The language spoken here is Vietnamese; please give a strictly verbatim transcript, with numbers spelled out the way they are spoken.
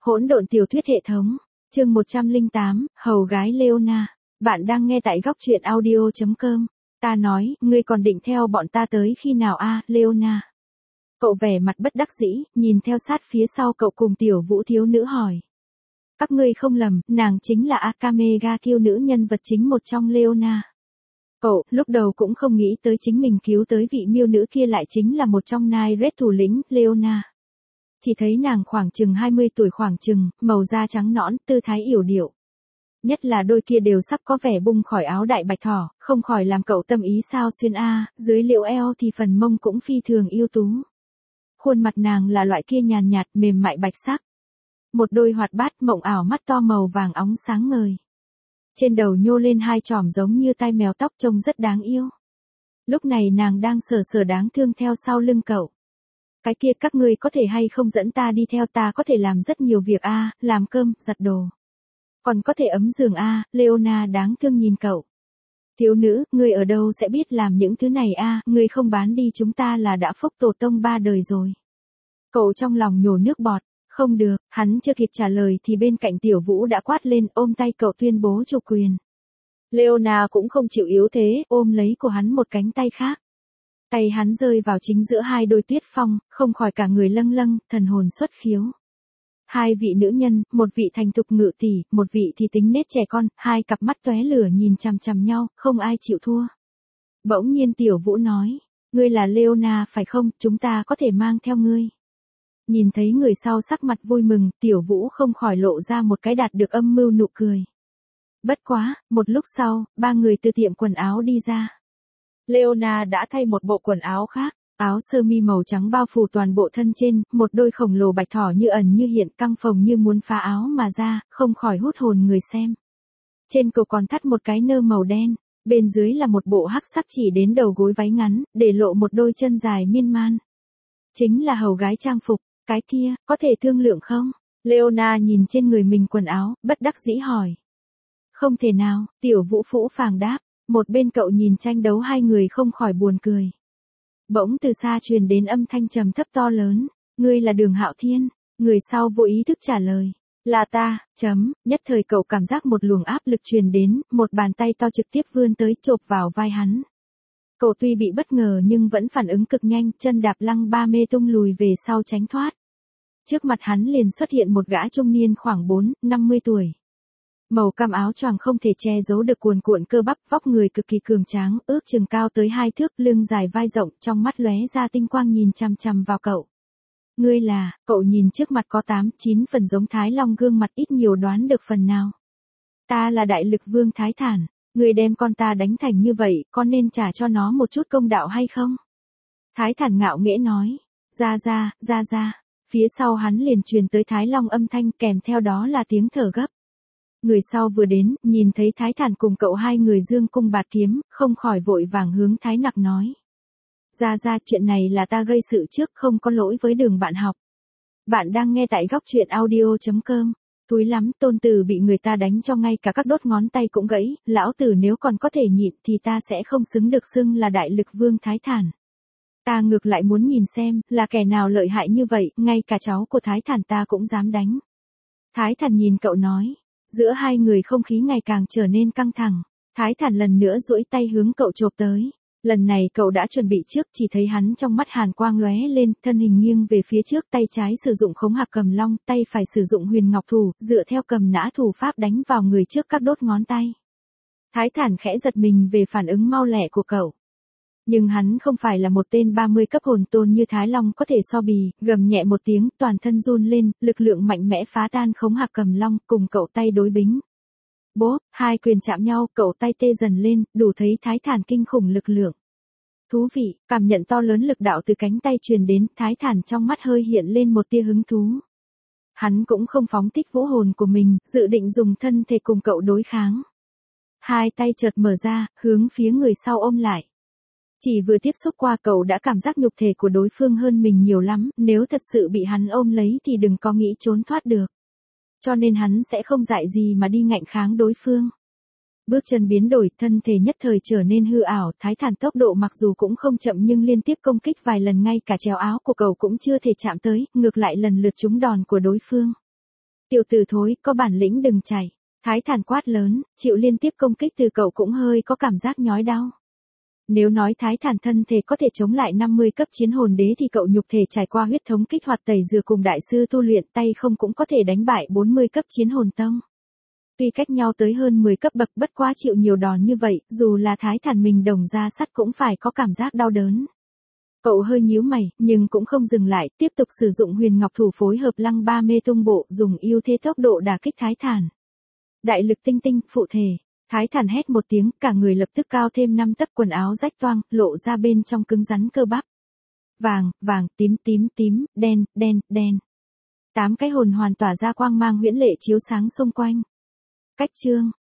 Hỗn độn tiểu thuyết hệ thống, chương một trăm lẻ tám, hầu gái Leona. Bạn đang nghe tại góc truyện audio chấm com. Ta nói, ngươi còn định theo bọn ta tới khi nào a, Leona? Cậu vẻ mặt bất đắc dĩ, nhìn theo sát phía sau cậu cùng tiểu vũ thiếu nữ hỏi. Các ngươi không lầm, nàng chính là Akame ga Kill, nữ nhân vật chính một trong Leona. Cậu, lúc đầu cũng không nghĩ tới chính mình cứu tới vị miêu nữ kia lại chính là một trong nine red thủ lĩnh, Leona. Chỉ thấy nàng khoảng chừng hai mươi tuổi khoảng chừng, màu da trắng nõn, tư thái yểu điệu. Nhất là đôi kia đều sắp có vẻ bung khỏi áo đại bạch thỏ, không khỏi làm cậu tâm ý sao xuyên a, dưới liễu eo thì phần mông cũng phi thường yêu tú. Khuôn mặt nàng là loại kia nhàn nhạt, mềm mại bạch sắc. Một đôi hoạt bát mộng ảo mắt to màu vàng óng sáng ngời. Trên đầu nhô lên hai chòm giống như tai mèo, tóc trông rất đáng yêu. Lúc này nàng đang sờ sờ đáng thương theo sau lưng cậu. Cái kia các ngươi có thể hay không dẫn ta đi theo, ta có thể làm rất nhiều việc a, làm cơm, giặt đồ. Còn có thể ấm giường a, Leona đáng thương nhìn cậu. Thiếu nữ, ngươi ở đâu sẽ biết làm những thứ này a, ngươi không bán đi chúng ta là đã phúc tổ tông ba đời rồi. Cậu trong lòng nhổ nước bọt, không được, hắn chưa kịp trả lời thì bên cạnh tiểu vũ đã quát lên ôm tay cậu tuyên bố chủ quyền. Leona cũng không chịu yếu thế, ôm lấy của hắn một cánh tay khác. Tay hắn rơi vào chính giữa hai đôi tuyết phong, không khỏi cả người lâng lâng, thần hồn xuất khiếu. Hai vị nữ nhân, một vị thành thục ngự tỷ, một vị thì tính nết trẻ con, hai cặp mắt tóe lửa nhìn chằm chằm nhau, không ai chịu thua. Bỗng nhiên tiểu vũ nói, ngươi là Leona phải không, chúng ta có thể mang theo ngươi. Nhìn thấy người sau sắc mặt vui mừng, tiểu vũ không khỏi lộ ra một cái đạt được âm mưu nụ cười. Bất quá, một lúc sau, ba người từ tiệm quần áo đi ra. Leona đã thay một bộ quần áo khác, áo sơ mi màu trắng bao phủ toàn bộ thân trên, một đôi khổng lồ bạch thỏ như ẩn như hiện, căng phồng như muốn phá áo mà ra, không khỏi hút hồn người xem. Trên cổ còn thắt một cái nơ màu đen, bên dưới là một bộ hắc sắc chỉ đến đầu gối váy ngắn, để lộ một đôi chân dài miên man. Chính là hầu gái trang phục, cái kia, có thể thương lượng không? Leona nhìn trên người mình quần áo, bất đắc dĩ hỏi. Không thể nào, tiểu vũ phũ phàng đáp. Một bên cậu nhìn tranh đấu hai người không khỏi buồn cười. Bỗng từ xa truyền đến âm thanh trầm thấp to lớn. Ngươi là Đường Hạo Thiên. Người sau vô ý thức trả lời. Là ta, chấm, nhất thời cậu cảm giác một luồng áp lực truyền đến, một bàn tay to trực tiếp vươn tới chộp vào vai hắn. Cậu tuy bị bất ngờ nhưng vẫn phản ứng cực nhanh, chân đạp lăng ba mê tung lùi về sau tránh thoát. Trước mặt hắn liền xuất hiện một gã trung niên khoảng bốn, năm mươi tuổi. Màu cam áo choàng không thể che giấu được cuồn cuộn cơ bắp, vóc người cực kỳ cường tráng, ước chừng cao tới hai thước, lưng dài vai rộng, trong mắt lóe ra tinh quang nhìn chằm chằm vào cậu. Ngươi là, cậu nhìn trước mặt có tám, chín phần giống Thái Long, gương mặt ít nhiều đoán được phần nào. Ta là Đại Lực Vương Thái Thản, ngươi đem con ta đánh thành như vậy, con nên trả cho nó một chút công đạo hay không? Thái Thản ngạo nghễ nói, ra ra, ra ra, phía sau hắn liền truyền tới Thái Long âm thanh, kèm theo đó là tiếng thở gấp. Người sau vừa đến, nhìn thấy Thái Thản cùng cậu hai người dương cung bạt kiếm, không khỏi vội vàng hướng Thái Nặc nói. Ra ra, chuyện này là ta gây sự trước, không có lỗi với Đường bạn học. Bạn đang nghe tại góc truyện audio chấm com. Túi lắm, tôn tử bị người ta đánh cho ngay cả các đốt ngón tay cũng gãy, lão tử nếu còn có thể nhịn thì ta sẽ không xứng được xưng là Đại Lực Vương Thái Thản. Ta ngược lại muốn nhìn xem, là kẻ nào lợi hại như vậy, ngay cả cháu của Thái Thản ta cũng dám đánh. Thái Thản nhìn cậu nói. Giữa hai người không khí ngày càng trở nên căng thẳng. Thái Thản lần nữa duỗi tay hướng cậu chộp tới. Lần này cậu đã chuẩn bị trước, chỉ thấy hắn trong mắt hàn quang lóe lên, thân hình nghiêng về phía trước, tay trái sử dụng khống hạc cầm long, tay phải sử dụng huyền ngọc thủ, dựa theo cầm nã thủ pháp đánh vào người trước các đốt ngón tay. Thái Thản khẽ giật mình về phản ứng mau lẹ của cậu. Nhưng hắn không phải là một tên ba mươi cấp hồn tôn như Thái Long có thể so bì, gầm nhẹ một tiếng, toàn thân run lên, lực lượng mạnh mẽ phá tan khống hạc cầm long, cùng cậu tay đối bính. Bốp, hai quyền chạm nhau, cậu tay tê dần lên, đủ thấy Thái Thản kinh khủng lực lượng. Thú vị, cảm nhận to lớn lực đạo từ cánh tay truyền đến, Thái Thản trong mắt hơi hiện lên một tia hứng thú. Hắn cũng không phóng thích vũ hồn của mình, dự định dùng thân thể cùng cậu đối kháng. Hai tay chợt mở ra, hướng phía người sau ôm lại. Chỉ vừa tiếp xúc qua cậu đã cảm giác nhục thể của đối phương hơn mình nhiều lắm, nếu thật sự bị hắn ôm lấy thì đừng có nghĩ trốn thoát được. Cho nên hắn sẽ không dại gì mà đi ngạnh kháng đối phương. Bước chân biến đổi, thân thể nhất thời trở nên hư ảo, Thái Thản tốc độ mặc dù cũng không chậm nhưng liên tiếp công kích vài lần ngay cả chéo áo của cậu cũng chưa thể chạm tới, ngược lại lần lượt trúng đòn của đối phương. Tiểu tử thối, có bản lĩnh đừng chạy. Thái Thản quát lớn, chịu liên tiếp công kích từ cậu cũng hơi có cảm giác nhói đau. Nếu nói Thái Thản thân thể có thể chống lại năm mươi cấp chiến hồn đế thì cậu nhục thể trải qua huyết thống kích hoạt tẩy rửa cùng đại sư tu luyện tay không cũng có thể đánh bại bốn mươi cấp chiến hồn tông. Tuy cách nhau tới hơn mười cấp bậc bất quá chịu nhiều đòn như vậy, dù là Thái Thản mình đồng ra sắt cũng phải có cảm giác đau đớn. Cậu hơi nhíu mày, nhưng cũng không dừng lại, tiếp tục sử dụng huyền ngọc thủ phối hợp lăng ba mê tung bộ dùng ưu thế tốc độ đả kích Thái Thản. Đại lực tinh tinh, phụ thể. Thái Thản hét một tiếng, cả người lập tức cao thêm năm tấc, quần áo rách toang, lộ ra bên trong cứng rắn cơ bắp. Vàng, vàng, tím, tím, tím, đen, đen, đen. Tám cái hồn hoàn tỏa ra quang mang huyễn lệ chiếu sáng xung quanh. Cách chương.